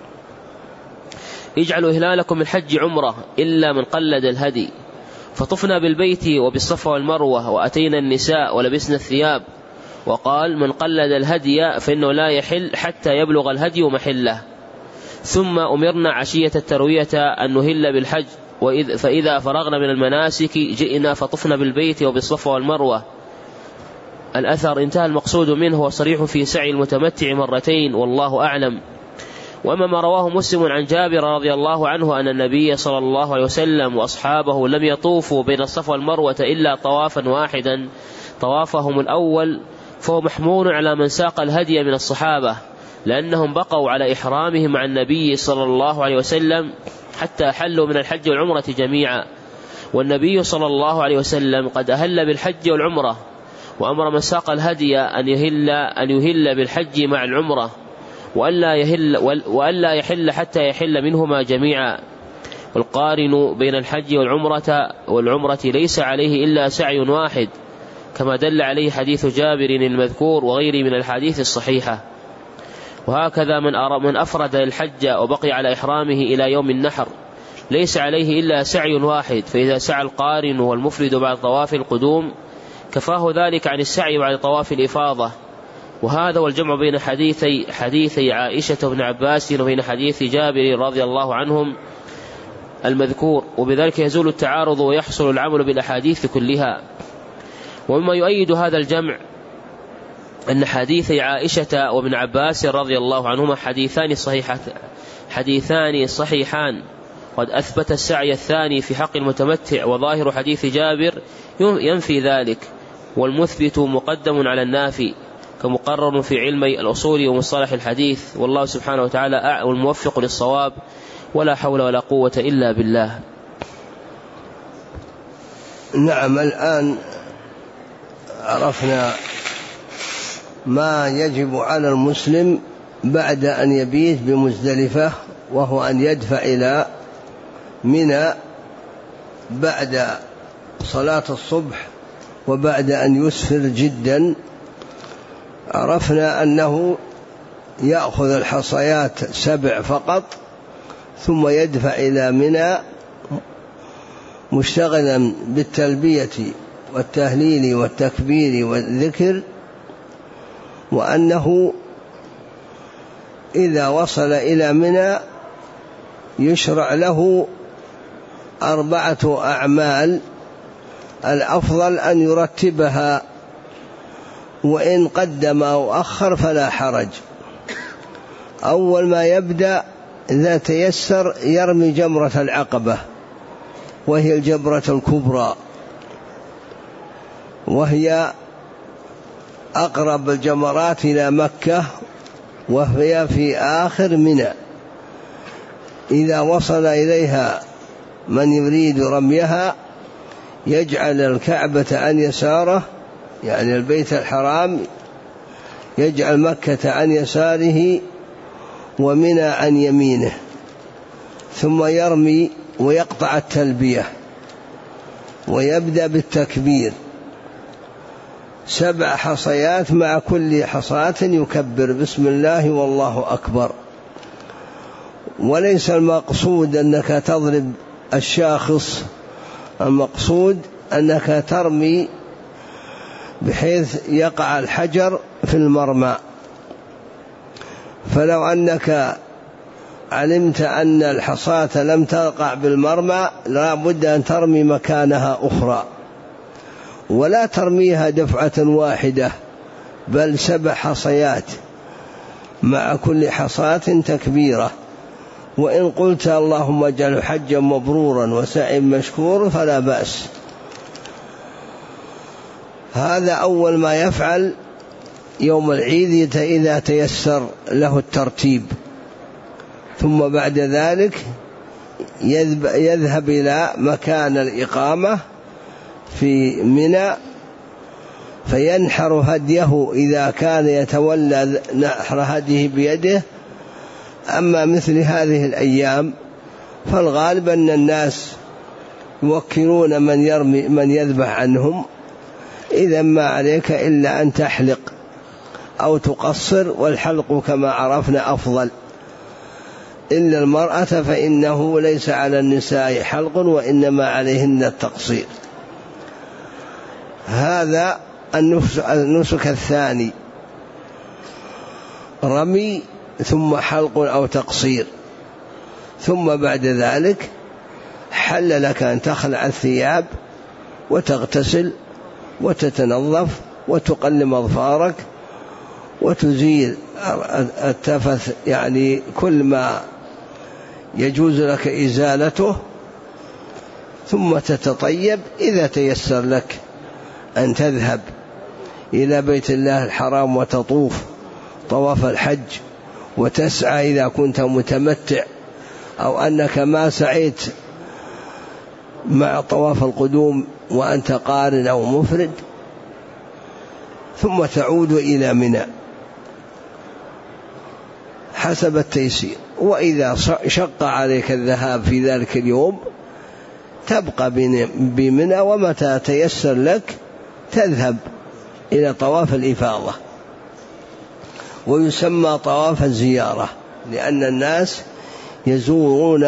اجعلوا إهلالكم من حج عمرة إلا من قلد الهدي، فطفنا بالبيت وبالصفا والمروة وأتينا النساء ولبسنا الثياب، وقال: من قلد الهدي فإنه لا يحل حتى يبلغ الهدي محله. ثم أمرنا عشية التروية أن نهل بالحج، فإذا فرغنا من المناسك جئنا فطفنا بالبيت وبالصفا والمروة. الأثر انتهى المقصود منه وصريح في سعي المتمتع مرتين، والله أعلم. وأما ما رواه مسلم عن جابر رضي الله عنه أن النبي صلى الله عليه وسلم وأصحابه لم يطوفوا بين الصفا والمروة إلا طوافا واحدا طوافهم الأول، فهو محمول على من ساق الهدي من الصحابة، لأنهم بقوا على إحرامهم مع النبي صلى الله عليه وسلم حتى حلوا من الحج والعمرة جميعا، والنبي صلى الله عليه وسلم قد أهل بالحج والعمرة، وأمر من ساق الهدي أن يهل, أن يهل بالحج مع العمرة وألا يهل, وألا يحل حتى يحل منهما جميعا. والقارن بين الحج والعمرة والعمرة ليس عليه إلا سعي واحد، كما دل عليه حديث جابر المذكور وغيره من الحديث الصحيحة. وهكذا من من أفرد الحج وبقي على إحرامه إلى يوم النحر ليس عليه إلا سعي واحد، فإذا سعى القارن والمفرد بعد طواف القدوم كفاه ذلك عن السعي بعد طواف الإفاضة. وهذا والجمع بين حديثي, حديثي عائشة وابن عباس وبين حديث جابر رضي الله عنهم المذكور، وبذلك يزول التعارض ويحصل العمل بالأحاديث كلها. ومما يؤيد هذا الجمع أن حديثي عائشة وابن عباس رضي الله عنهما حديثان صحيحان حديثان صحيحان قد أثبت السعي الثاني في حق المتمتع، وظاهر حديث جابر ينفي ذلك، والمثبت مقدم على النافي كمقرر في علمي الأصول ومصطلح الحديث، والله سبحانه وتعالى الموفق للصواب، ولا حول ولا قوة إلا بالله. نعم، الآن عرفنا ما يجب على المسلم بعد أن يبيت بمزدلفة وهو أن يدفع إلى منى بعد صلاة الصبح وبعد أن يسفر جدا. عرفنا أنه يأخذ الحصيات سبع فقط ثم يدفع إلى منى مشتغلا بالتلبية والتهليل والتكبير والذكر، وأنه إذا وصل إلى منى يشرع له أربعة أعمال، الأفضل أن يرتبها، وإن قدم أو أخر فلا حرج. أول ما يبدأ إذا تيسر يرمي جمرة العقبة، وهي الجمرة الكبرى، وهي أقرب الجمرات إلى مكة، وهي في آخر منى. إذا وصل إليها من يريد رميها يجعل الكعبة عن يساره، يعني البيت الحرام، يجعل مكة عن يساره ومنى عن يمينه، ثم يرمي ويقطع التلبية ويبدأ بالتكبير سبع حصيات، مع كل حصاة يكبر بسم الله والله أكبر. وليس المقصود أنك تضرب الشاخص، المقصود أنك ترمي بحيث يقع الحجر في المرمى. فلو أنك علمت أن الحصاة لم تقع بالمرمى لا بد أن ترمي مكانها أخرى، ولا ترميها دفعة واحدة، بل سبع حصيات مع كل حصاة تكبيرة. وإن قلت اللهم اجعل حجا مبرورا وسعي مشكور فلا بأس. هذا أول ما يفعل يوم العيد إذا تيسر له الترتيب. ثم بعد ذلك يذهب إلى مكان الإقامة في منى فينحر هديه إذا كان يتولى نحر هديه بيده. أما مثل هذه الأيام فالغالب أن الناس يوكلون من يرمي من يذبح عنهم، إذا ما عليك إلا أن تحلق أو تقصر، والحلق كما عرفنا أفضل، إلا المرأة فإنه ليس على النساء حلق وإنما عليهن التقصير. هذا النسك الثاني، رمي ثم حلق أو تقصير. ثم بعد ذلك حل لك أن تخلع الثياب وتغتسل وتتنظف وتقلم أظفارك وتزيل التفث، يعني كل ما يجوز لك إزالته، ثم تتطيب. إذا تيسر لك أن تذهب إلى بيت الله الحرام وتطوف طواف الحج وتسعى إذا كنت متمتع، أو أنك ما سعيت مع طواف القدوم وأنت قارن أو مفرد، ثم تعود إلى منى حسب التيسير. وإذا شق عليك الذهاب في ذلك اليوم تبقى بمنى، ومتى تيسر لك تذهب إلى طواف الإفاضة، ويسمى طواف الزيارة، لأن الناس يزورون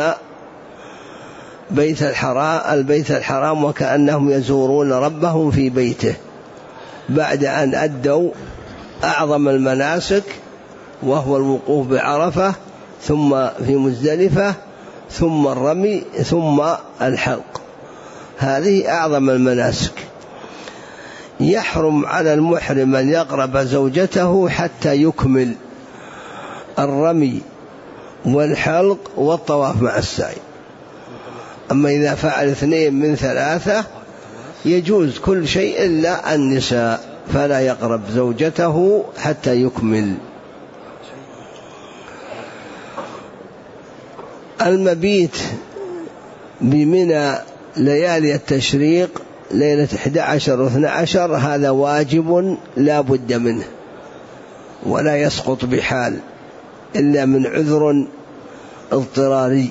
بيت الحرام البيت الحرام وكأنهم يزورون ربهم في بيته بعد أن أدوا أعظم المناسك، وهو الوقوف بعرفة ثم في مزدلفة ثم الرمي ثم الحلق. هذه أعظم المناسك. يحرم على المحرم أن يقرب زوجته حتى يكمل الرمي والحلق والطواف مع السعي. أما إذا فعل اثنين من ثلاثة يجوز كل شيء إلا النساء، فلا يقرب زوجته حتى يكمل. المبيت بمنى ليالي التشريق ليلة إحدى عشر واثنى عشر هذا واجب لا بد منه، ولا يسقط بحال إلا من عذر اضطراري،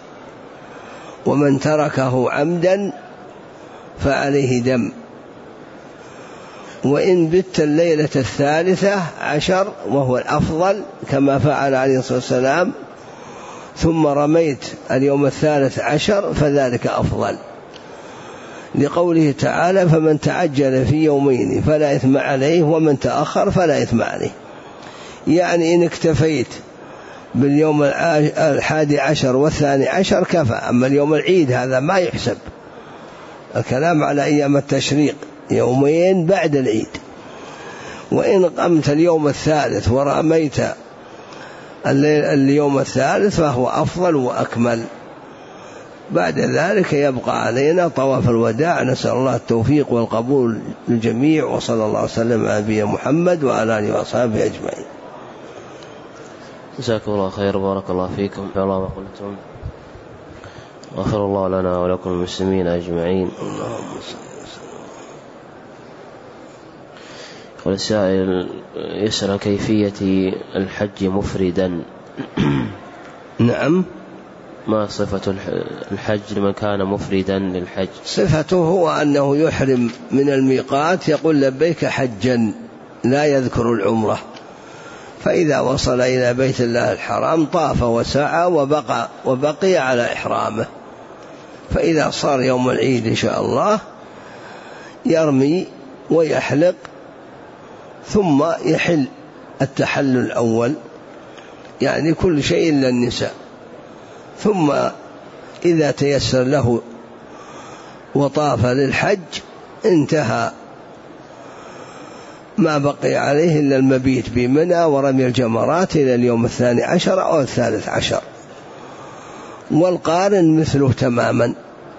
ومن تركه عمدا فعليه دم. وإن بت الليلة الثالثة عشر وهو الأفضل كما فعل عليه الصلاة والسلام ثم رميت اليوم الثالث عشر فذلك أفضل، لقوله تعالى فمن تعجل في يومين فلا إثم عليه ومن تأخر فلا إثم عليه. يعني إن اكتفيت باليوم الحادي عشر والثاني عشر كفى، أما اليوم العيد هذا ما يحسب، الكلام على أيام التشريق يومين بعد العيد. وإن قمت اليوم الثالث ورميت اليوم الثالث فهو أفضل وأكمل. بعد ذلك يبقى علينا طواف الوداع، نسأل الله التوفيق والقبول للجميع، وصلى الله وسلم على نبينا محمد وعلى آله وأصحابه أجمعين. جزاكم الله خير، بارك الله فيكم في الله ما قلتم، غفر الله لنا ولكم المسلمين أجمعين. والسائل يسأل كيفية الحج مفردا. نعم. ما صفة الحج لمن كان مفردا للحج؟ صفته هو أنه يحرم من الميقات يقول لبيك حجا، لا يذكر العمرة، فإذا وصل إلى بيت الله الحرام طاف وسعى وبقى, وبقي على إحرامه. فإذا صار يوم العيد إن شاء الله يرمي ويحلق ثم يحل التحلل الأول، يعني كل شيء إلا النساء، ثم إذا تيسر له وطاف للحج انتهى ما بقي عليه إلا المبيت بمنى ورمي الجمرات إلى اليوم الثاني عشر أو الثالث عشر. والقارن مثله تماما،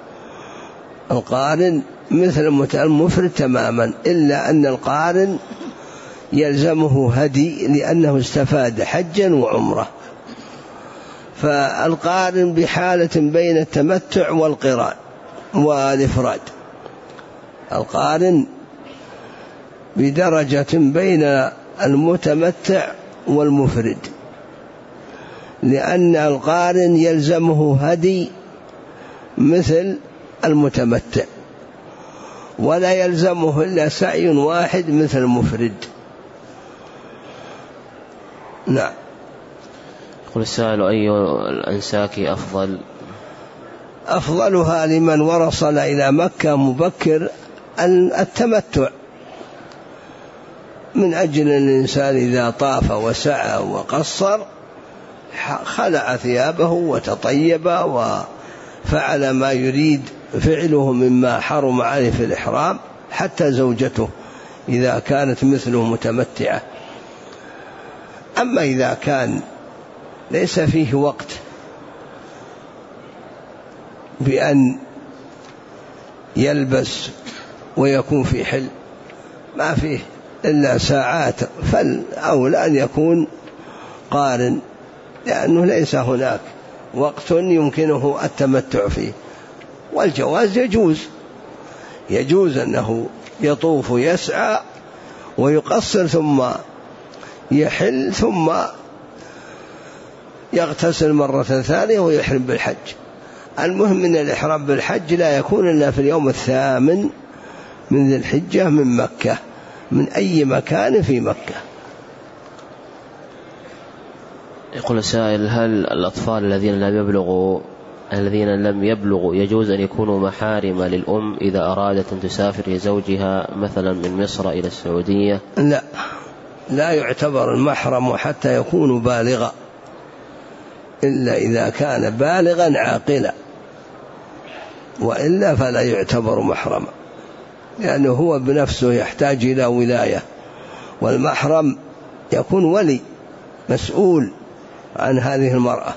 القارن مثل المفرد تماما، إلا أن القارن يلزمه هدي لأنه استفاد حجا وعمره. فالقارن بحالة بين التمتع والقران والإفراد، القارن بدرجة بين المتمتع والمفرد، لأن القارن يلزمه هدي مثل المتمتع، ولا يلزمه إلا سعي واحد مثل المفرد. نعم. يقول السائل أي الأنساك أفضل؟ أفضلها لمن وصل إلى مكة مبكر التمتع، من أجل الإنسان إذا طاف وسعى وقصر خلع ثيابه وتطيب وفعل ما يريد فعله مما حرم عليه في الإحرام، حتى زوجته إذا كانت مثله متمتعة. أما إذا كان ليس فيه وقت بأن يلبس ويكون في حل، ما فيه إلا ساعات، فالأولى أن يكون قارن، لأنه ليس هناك وقت يمكنه التمتع فيه. والجواز يجوز، يجوز أنه يطوف ويسعى ويقصر ثم يحل ثم يغتسل مرة ثانية ويحرم بالحج. المهم أن الإحرام بالحج لا يكون إلا في اليوم الثامن من ذي الحجة من مكة، من أي مكان في مكة. يقول السائل هل الأطفال الذين لم يبلغوا الذين لم يبلغوا يجوز أن يكونوا محارم للأم إذا أرادت أن تسافر لزوجها مثلا من مصر إلى السعودية؟ لا، لا يعتبر المحرم حتى يكون بالغا، إلا إذا كان بالغا عاقلا، وإلا فلا يعتبر محرما، لأنه هو بنفسه يحتاج إلى ولاية، والمحرم يكون ولي مسؤول عن هذه المرأة.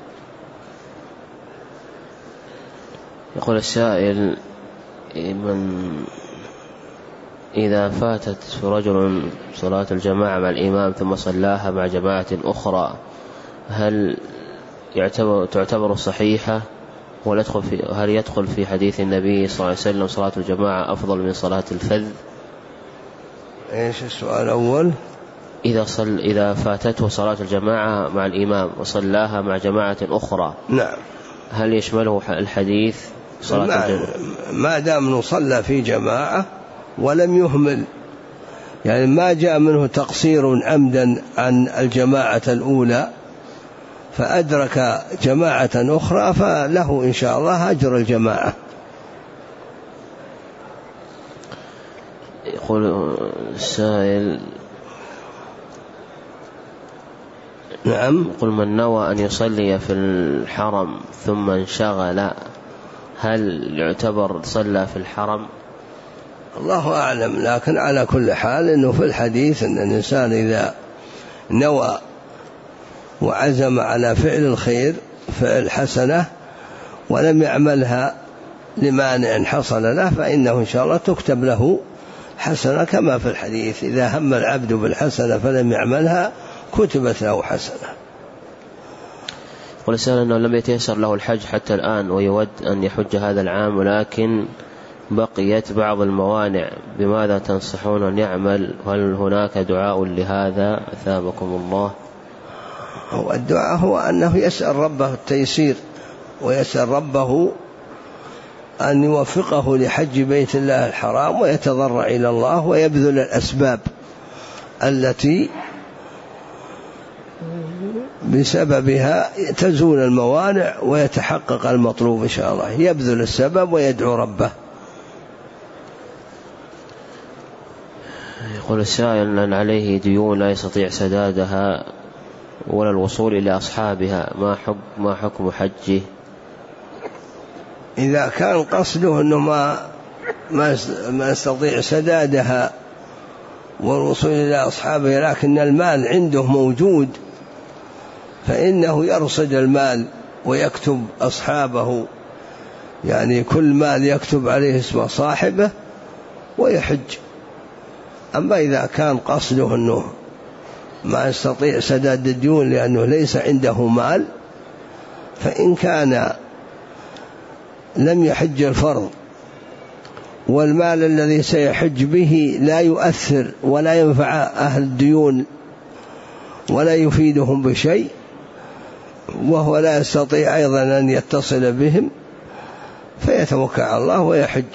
يقول السائل من إذا فاتت رجل صلاة الجماعة مع الإمام ثم صلاها مع جماعة أخرى هل يعتبر تعتبر صحيحة؟ ويدخل في هل يدخل في حديث النبي صلى الله عليه وسلم صلاة الجماعة أفضل من صلاة الفذ؟ إيش السؤال الأول؟ إذا, صل إذا فاتته صلاة الجماعة مع الإمام وصلاها مع جماعة أخرى نعم هل يشمله الحديث صلاة ما, الجماعة؟ ما دام صلى في جماعة ولم يهمل، يعني ما جاء منه تقصير عمدا عن الجماعة الأولى فأدرك جماعة أخرى فله إن شاء الله أجر الجماعة. يقول السائل نعم يقول من نوى أن يصلي في الحرم ثم انشغل هل يعتبر صلى في الحرم؟ الله أعلم، لكن على كل حال أنه في الحديث أن الإنسان إذا نوى وعزم على فعل الخير فعل حسنة ولم يعملها لمانع حصل له فإنه إن شاء الله تكتب له حسنة، كما في الحديث إذا هم العبد بالحسنة فلم يعملها كتبت له حسنة. قل سأل أنه لم يتيسر له الحج حتى الآن ويود أن يحج هذا العام ولكن بقيت بعض الموانع، بماذا تنصحون أن يعمل؟ هل هناك دعاء لهذا أثابكم الله؟ هو الدعاء هو أنه يسأل ربه التيسير ويسأل ربه أن يوفقه لحج بيت الله الحرام ويتضرع إلى الله ويبذل الأسباب التي بسببها تزول الموانع ويتحقق المطلوب إن شاء الله، يبذل السبب ويدعو ربه. يقول السائل أن عليه ديون لا يستطيع سدادها ولا الوصول إلى أصحابها، ما حكم ما حكم حجه؟ إذا كان قصده أنه ما ما يستطيع سدادها والوصول إلى أصحابها لكن المال عنده موجود فإنه يرصد المال ويكتب أصحابه، يعني كل مال يكتب عليه اسم صاحبه ويحج. أما إذا كان قصده أنه ما يستطيع سداد الديون لأنه ليس عنده مال فإن كان لم يحج الفرض والمال الذي سيحج به لا يؤثر ولا ينفع أهل الديون ولا يفيدهم بشيء وهو لا يستطيع أيضا أن يتصل بهم فيتوكل على الله ويحج.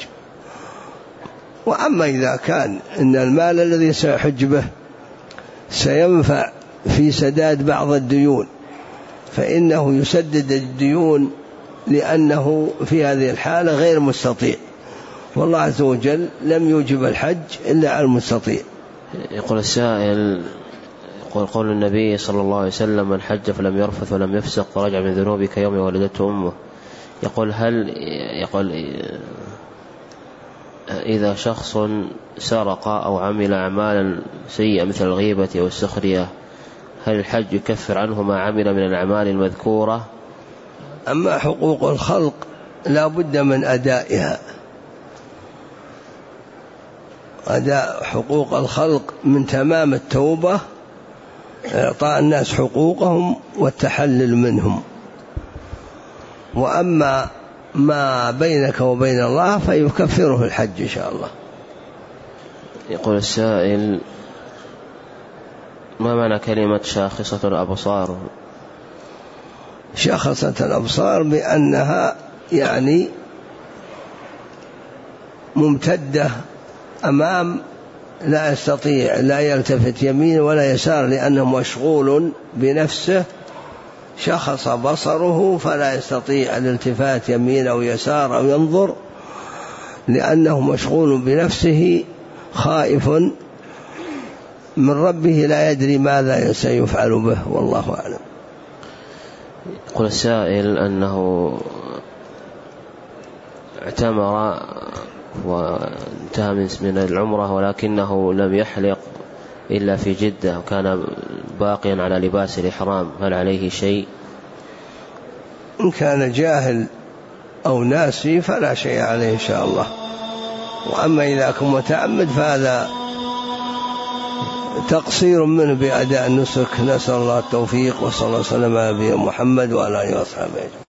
وأما إذا كان إن المال الذي سيحج به سينفع في سداد بعض الديون فإنه يسدد الديون لأنه في هذه الحالة غير مستطيع، والله عز وجل لم يوجب الحج إلا على المستطيع. يقول السائل يقول قول النبي صلى الله عليه وسلم من حج فلم يرفث ولم يفسق فرجع من ذنوبه كيوم ولدته أمه، يقول هل يقول إذا شخص سرق أو عمل أعمالا سيئة مثل الغيبة أو السخرية هل الحج يكفر عنه ما عمل من الأعمال المذكورة؟ أما حقوق الخلق لا بد من أدائها، أداء حقوق الخلق من تمام التوبة إعطاء الناس حقوقهم والتحلل منهم، وأما ما بينك وبين الله فيكفره الحج إن شاء الله. يقول السائل ما معنى كلمة شاخصة الأبصار؟ شاخصة الأبصار بأنها يعني ممتدة أمام لا يستطيع لا يلتفت يمين ولا يسار لأنه مشغول بنفسه، شخص بصره فلا يستطيع الالتفات يمين أو يسار أو ينظر لأنه مشغول بنفسه خائف من ربه لا يدري ماذا سيفعل به والله أعلم. يقول السائل أنه اعتمر وانتهى من العمرة ولكنه لم يحلق إلا في جدة وكان باقيا على لباس الإحرام، هل عليه شيء؟ إن كان جاهل أو ناسي فلا شيء عليه إن شاء الله، وأما إذا كان متعمد فهذا تقصير منه بأداء النسك. نسأل الله التوفيق وصلى الله وسلم على نبينا محمد وعلى آله وصحبه.